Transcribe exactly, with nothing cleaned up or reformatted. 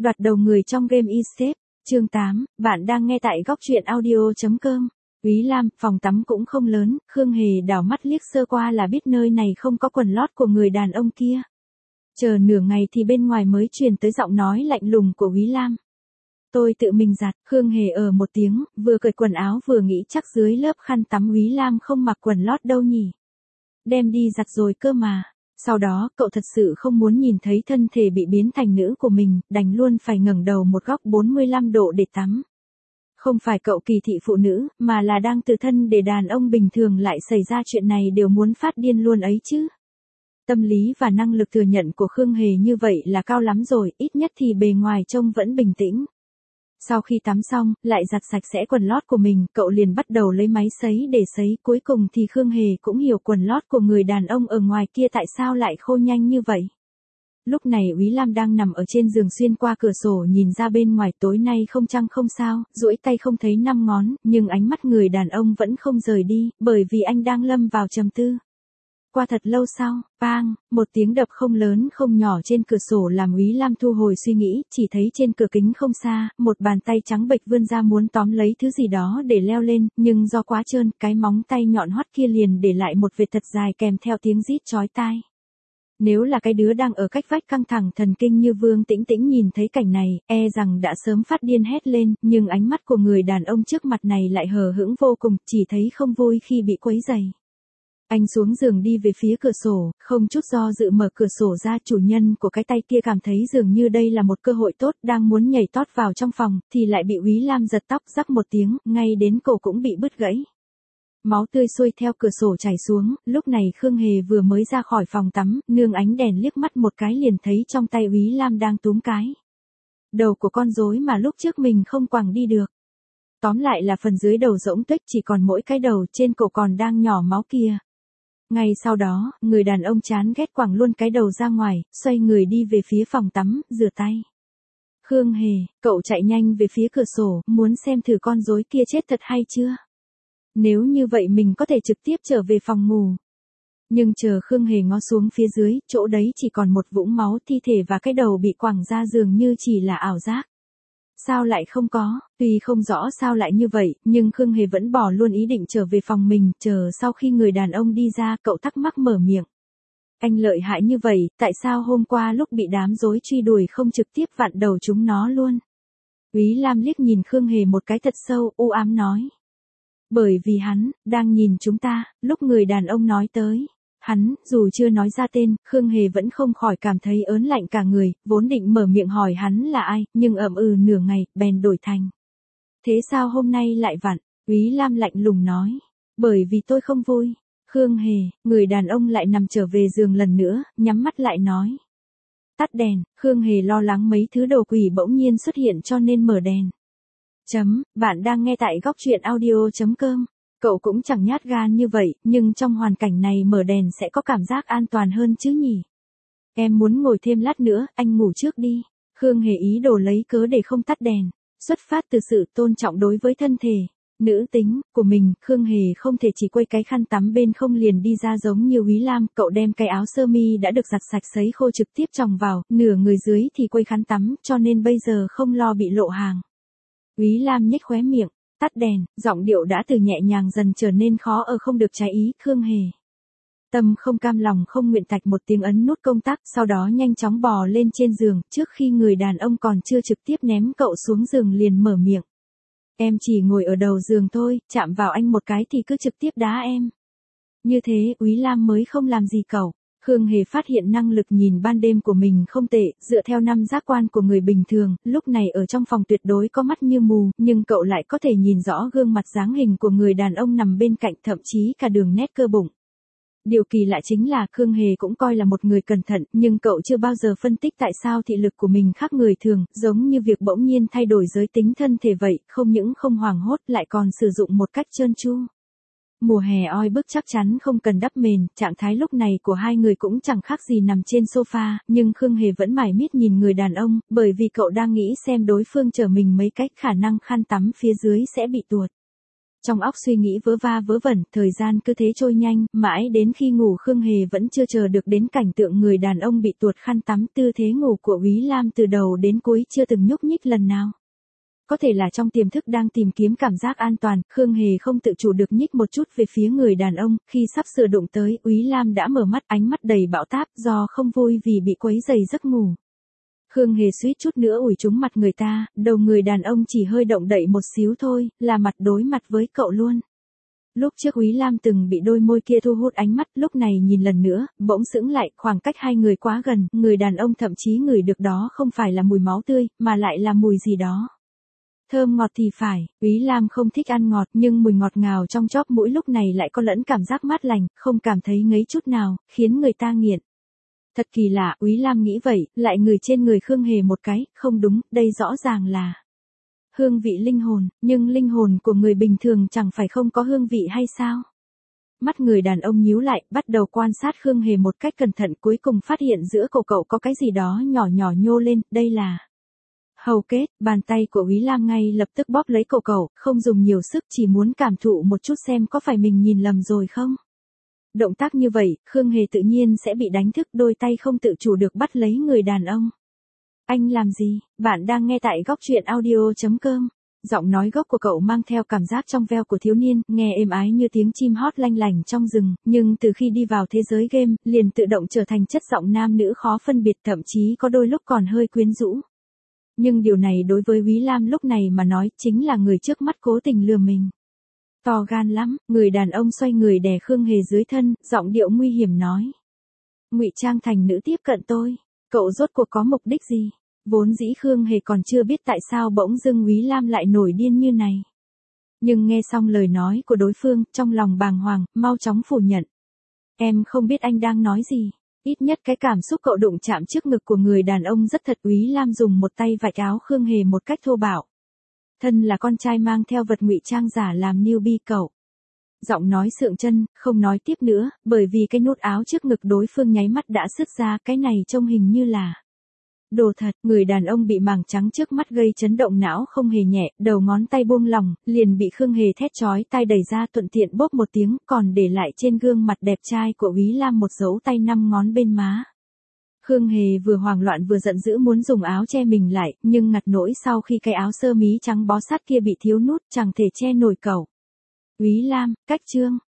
Đoạt đầu người trong game eScape, chương tám, bạn đang nghe tại góc truyện audio.com. Úy Lam, phòng tắm cũng không lớn, Khương Hề đảo mắt liếc sơ qua là biết nơi này không có quần lót của người đàn ông kia. Chờ nửa ngày thì bên ngoài mới truyền tới giọng nói lạnh lùng của Úy Lam. Tôi tự mình giặt, Khương Hề ở một tiếng, vừa cởi quần áo vừa nghĩ chắc dưới lớp khăn tắm Úy Lam không mặc quần lót đâu nhỉ. Đem đi giặt rồi cơ mà. Sau đó, cậu thật sự không muốn nhìn thấy thân thể bị biến thành nữ của mình, đành luôn phải ngẩng đầu một góc bốn mươi lăm độ để tắm. Không phải cậu kỳ thị phụ nữ, mà là đang tự thân để đàn ông bình thường lại xảy ra chuyện này đều muốn phát điên luôn ấy chứ. Tâm lý và năng lực thừa nhận của Khương Hề như vậy là cao lắm rồi, ít nhất thì bề ngoài trông vẫn bình tĩnh. Sau khi tắm xong, lại giặt sạch sẽ quần lót của mình, cậu liền bắt đầu lấy máy sấy để sấy, cuối cùng thì Khương Hề cũng hiểu quần lót của người đàn ông ở ngoài kia tại sao lại khô nhanh như vậy. Lúc này Úy Lam đang nằm ở trên giường xuyên qua cửa sổ nhìn ra bên ngoài, tối nay không trăng không sao, duỗi tay không thấy năm ngón, nhưng ánh mắt người đàn ông vẫn không rời đi, bởi vì anh đang lâm vào trầm tư. Qua thật lâu sau, bang, một tiếng đập không lớn không nhỏ trên cửa sổ làm Úy Lam thu hồi suy nghĩ, chỉ thấy trên cửa kính không xa, một bàn tay trắng bệch vươn ra muốn tóm lấy thứ gì đó để leo lên, nhưng do quá trơn, cái móng tay nhọn hoắt kia liền để lại một vệt thật dài kèm theo tiếng rít chói tai. Nếu là cái đứa đang ở cách vách căng thẳng thần kinh như Vương Tĩnh Tĩnh nhìn thấy cảnh này, e rằng đã sớm phát điên hét lên, nhưng ánh mắt của người đàn ông trước mặt này lại hờ hững vô cùng, chỉ thấy không vui khi bị quấy rầy. Anh xuống giường đi về phía cửa sổ, không chút do dự mở cửa sổ ra, chủ nhân của cái tay kia cảm thấy dường như đây là một cơ hội tốt, đang muốn nhảy tót vào trong phòng, thì lại bị Úy Lam giật tóc, rắc một tiếng, ngay đến cổ cũng bị bứt gãy. Máu tươi xuôi theo cửa sổ chảy xuống, lúc này Khương Hề vừa mới ra khỏi phòng tắm, nương ánh đèn liếc mắt một cái liền thấy trong tay Úy Lam đang túm cái đầu của con rối mà lúc trước mình không quẳng đi được. Tóm lại là phần dưới đầu rỗng tuếch, chỉ còn mỗi cái đầu, trên cổ còn đang nhỏ máu kia. Ngay sau đó, người đàn ông chán ghét quẳng luôn cái đầu ra ngoài, xoay người đi về phía phòng tắm, rửa tay. Khương Hề, cậu chạy nhanh về phía cửa sổ, muốn xem thử con rối kia chết thật hay chưa. Nếu như vậy mình có thể trực tiếp trở về phòng ngủ. Nhưng chờ Khương Hề ngó xuống phía dưới, chỗ đấy chỉ còn một vũng máu, thi thể và cái đầu bị quẳng ra dường như chỉ là ảo giác. Sao lại không có, tuy không rõ sao lại như vậy, nhưng Khương Hề vẫn bỏ luôn ý định trở về phòng mình, chờ sau khi người đàn ông đi ra, cậu thắc mắc mở miệng. Anh lợi hại như vậy, tại sao hôm qua lúc bị đám rối truy đuổi không trực tiếp vặn đầu chúng nó luôn? Úy Lam liếc nhìn Khương Hề một cái thật sâu, u ám nói. Bởi vì hắn, đang nhìn chúng ta, lúc người đàn ông nói tới. Hắn, dù chưa nói ra tên, Khương Hề vẫn không khỏi cảm thấy ớn lạnh cả người, vốn định mở miệng hỏi hắn là ai, nhưng ậm ừ nửa ngày, bèn đổi thành. Thế sao hôm nay lại vặn? Úy Lam lạnh lùng nói. Bởi vì tôi không vui. Khương Hề, người đàn ông lại nằm trở về giường lần nữa, nhắm mắt lại nói. Tắt đèn, Khương Hề lo lắng mấy thứ đồ quỷ bỗng nhiên xuất hiện cho nên mở đèn. Chấm, bạn đang nghe tại góc truyện audio.com. Cậu cũng chẳng nhát gan như vậy, nhưng trong hoàn cảnh này mở đèn sẽ có cảm giác an toàn hơn chứ nhỉ. Em muốn ngồi thêm lát nữa, anh ngủ trước đi. Khương Hề ý đồ lấy cớ để không tắt đèn. Xuất phát từ sự tôn trọng đối với thân thể, nữ tính, của mình, Khương Hề không thể chỉ quây cái khăn tắm bên không liền đi ra giống như Úy Lam. Cậu đem cái áo sơ mi đã được giặt sạch sấy khô trực tiếp chồng vào, nửa người dưới thì quây khăn tắm, cho nên bây giờ không lo bị lộ hàng. Úy Lam nhếch khóe miệng. Tắt đèn, giọng điệu đã từ nhẹ nhàng dần trở nên khó ở không được trái ý, Khương Hề. Tâm không cam lòng không nguyện tạch một tiếng ấn nút công tắc, sau đó nhanh chóng bò lên trên giường, trước khi người đàn ông còn chưa trực tiếp ném cậu xuống giường liền mở miệng. Em chỉ ngồi ở đầu giường thôi, chạm vào anh một cái thì cứ trực tiếp đá em. Như thế, Úy Lam mới không làm gì cậu. Khương Hề phát hiện năng lực nhìn ban đêm của mình không tệ, dựa theo năm giác quan của người bình thường, lúc này ở trong phòng tuyệt đối có mắt như mù, nhưng cậu lại có thể nhìn rõ gương mặt dáng hình của người đàn ông nằm bên cạnh, thậm chí cả đường nét cơ bụng. Điều kỳ lạ chính là Khương Hề cũng coi là một người cẩn thận, nhưng cậu chưa bao giờ phân tích tại sao thị lực của mình khác người thường, giống như việc bỗng nhiên thay đổi giới tính thân thể vậy, không những không hoảng hốt lại còn sử dụng một cách trơn tru. Mùa hè oi bức chắc chắn không cần đắp mền, trạng thái lúc này của hai người cũng chẳng khác gì nằm trên sofa, nhưng Khương Hề vẫn mải miết nhìn người đàn ông, bởi vì cậu đang nghĩ xem đối phương chở mình mấy cách khả năng khăn tắm phía dưới sẽ bị tuột. Trong óc suy nghĩ vớ va vớ vẩn, thời gian cứ thế trôi nhanh, mãi đến khi ngủ Khương Hề vẫn chưa chờ được đến cảnh tượng người đàn ông bị tuột khăn tắm. Tư thế ngủ của Úy Lam từ đầu đến cuối chưa từng nhúc nhích lần nào. Có thể là trong tiềm thức đang tìm kiếm cảm giác an toàn, Khương Hề không tự chủ được nhích một chút về phía người đàn ông. Khi sắp sửa đụng tới, Úy Lam đã mở mắt, ánh mắt đầy bão táp do không vui vì bị quấy rầy giấc ngủ. Khương Hề suýt chút nữa ủi trúng mặt người ta, đầu người đàn ông chỉ hơi động đậy một xíu thôi, là mặt đối mặt với cậu luôn. Lúc trước Úy Lam từng bị đôi môi kia thu hút ánh mắt, lúc này nhìn lần nữa, bỗng sững lại, khoảng cách hai người quá gần, người đàn ông thậm chí ngửi được đó không phải là mùi máu tươi, mà lại là mùi gì đó. Thơm ngọt thì phải, Úy Lam không thích ăn ngọt, nhưng mùi ngọt ngào trong chóp mũi lúc này lại có lẫn cảm giác mát lành, không cảm thấy ngấy chút nào, khiến người ta nghiện. Thật kỳ lạ, Úy Lam nghĩ vậy, lại ngửi trên người Khương Hề một cái, không đúng, đây rõ ràng là hương vị linh hồn, nhưng linh hồn của người bình thường chẳng phải không có hương vị hay sao? Mắt người đàn ông nhíu lại, bắt đầu quan sát Khương Hề một cách cẩn thận, cuối cùng phát hiện giữa cổ cậu có cái gì đó nhỏ nhỏ nhô lên, đây là hầu kết. Bàn tay của Úy Lam ngay lập tức bóp lấy cổ cậu, không dùng nhiều sức, chỉ muốn cảm thụ một chút xem có phải mình nhìn lầm rồi không. Động tác như vậy, Khương Hề tự nhiên sẽ bị đánh thức, đôi tay không tự chủ được bắt lấy người đàn ông. Anh làm gì? Bạn đang nghe tại góc truyện audio chấm com. Giọng nói gốc của cậu mang theo cảm giác trong veo của thiếu niên, nghe êm ái như tiếng chim hót lanh lành trong rừng, nhưng từ khi đi vào thế giới game, liền tự động trở thành chất giọng nam nữ khó phân biệt, thậm chí có đôi lúc còn hơi quyến rũ. Nhưng điều này đối với Úy Lam lúc này mà nói, chính là người trước mắt cố tình lừa mình. To gan lắm, người đàn ông xoay người đè Khương Hề dưới thân, giọng điệu nguy hiểm nói. Ngụy trang thành nữ tiếp cận tôi, cậu rốt cuộc có mục đích gì? Vốn dĩ Khương Hề còn chưa biết tại sao bỗng dưng Úy Lam lại nổi điên như này. Nhưng nghe xong lời nói của đối phương, trong lòng bàng hoàng, mau chóng phủ nhận. Em không biết anh đang nói gì. Ít nhất cái cảm xúc cậu đụng chạm trước ngực của người đàn ông rất thật. Úy Lam dùng một tay vạch áo Khương Hề một cách thô bạo. Thân là con trai mang theo vật ngụy trang giả làm newbie cậu. Giọng nói sượng chân, không nói tiếp nữa, bởi vì cái nút áo trước ngực đối phương nháy mắt đã sứt ra, cái này trông hình như là đồ thật. Người đàn ông bị màng trắng trước mắt gây chấn động não không hề nhẹ, đầu ngón tay buông lỏng, liền bị Khương Hề thét chói tai đẩy ra, thuận tiện bóp một tiếng, còn để lại trên gương mặt đẹp trai của Úy Lam một dấu tay năm ngón bên má. Khương Hề vừa hoảng loạn vừa giận dữ muốn dùng áo che mình lại, nhưng ngặt nỗi sau khi cái áo sơ mí trắng bó sát kia bị thiếu nút, chẳng thể che nổi cậu. Úy Lam, cách chương.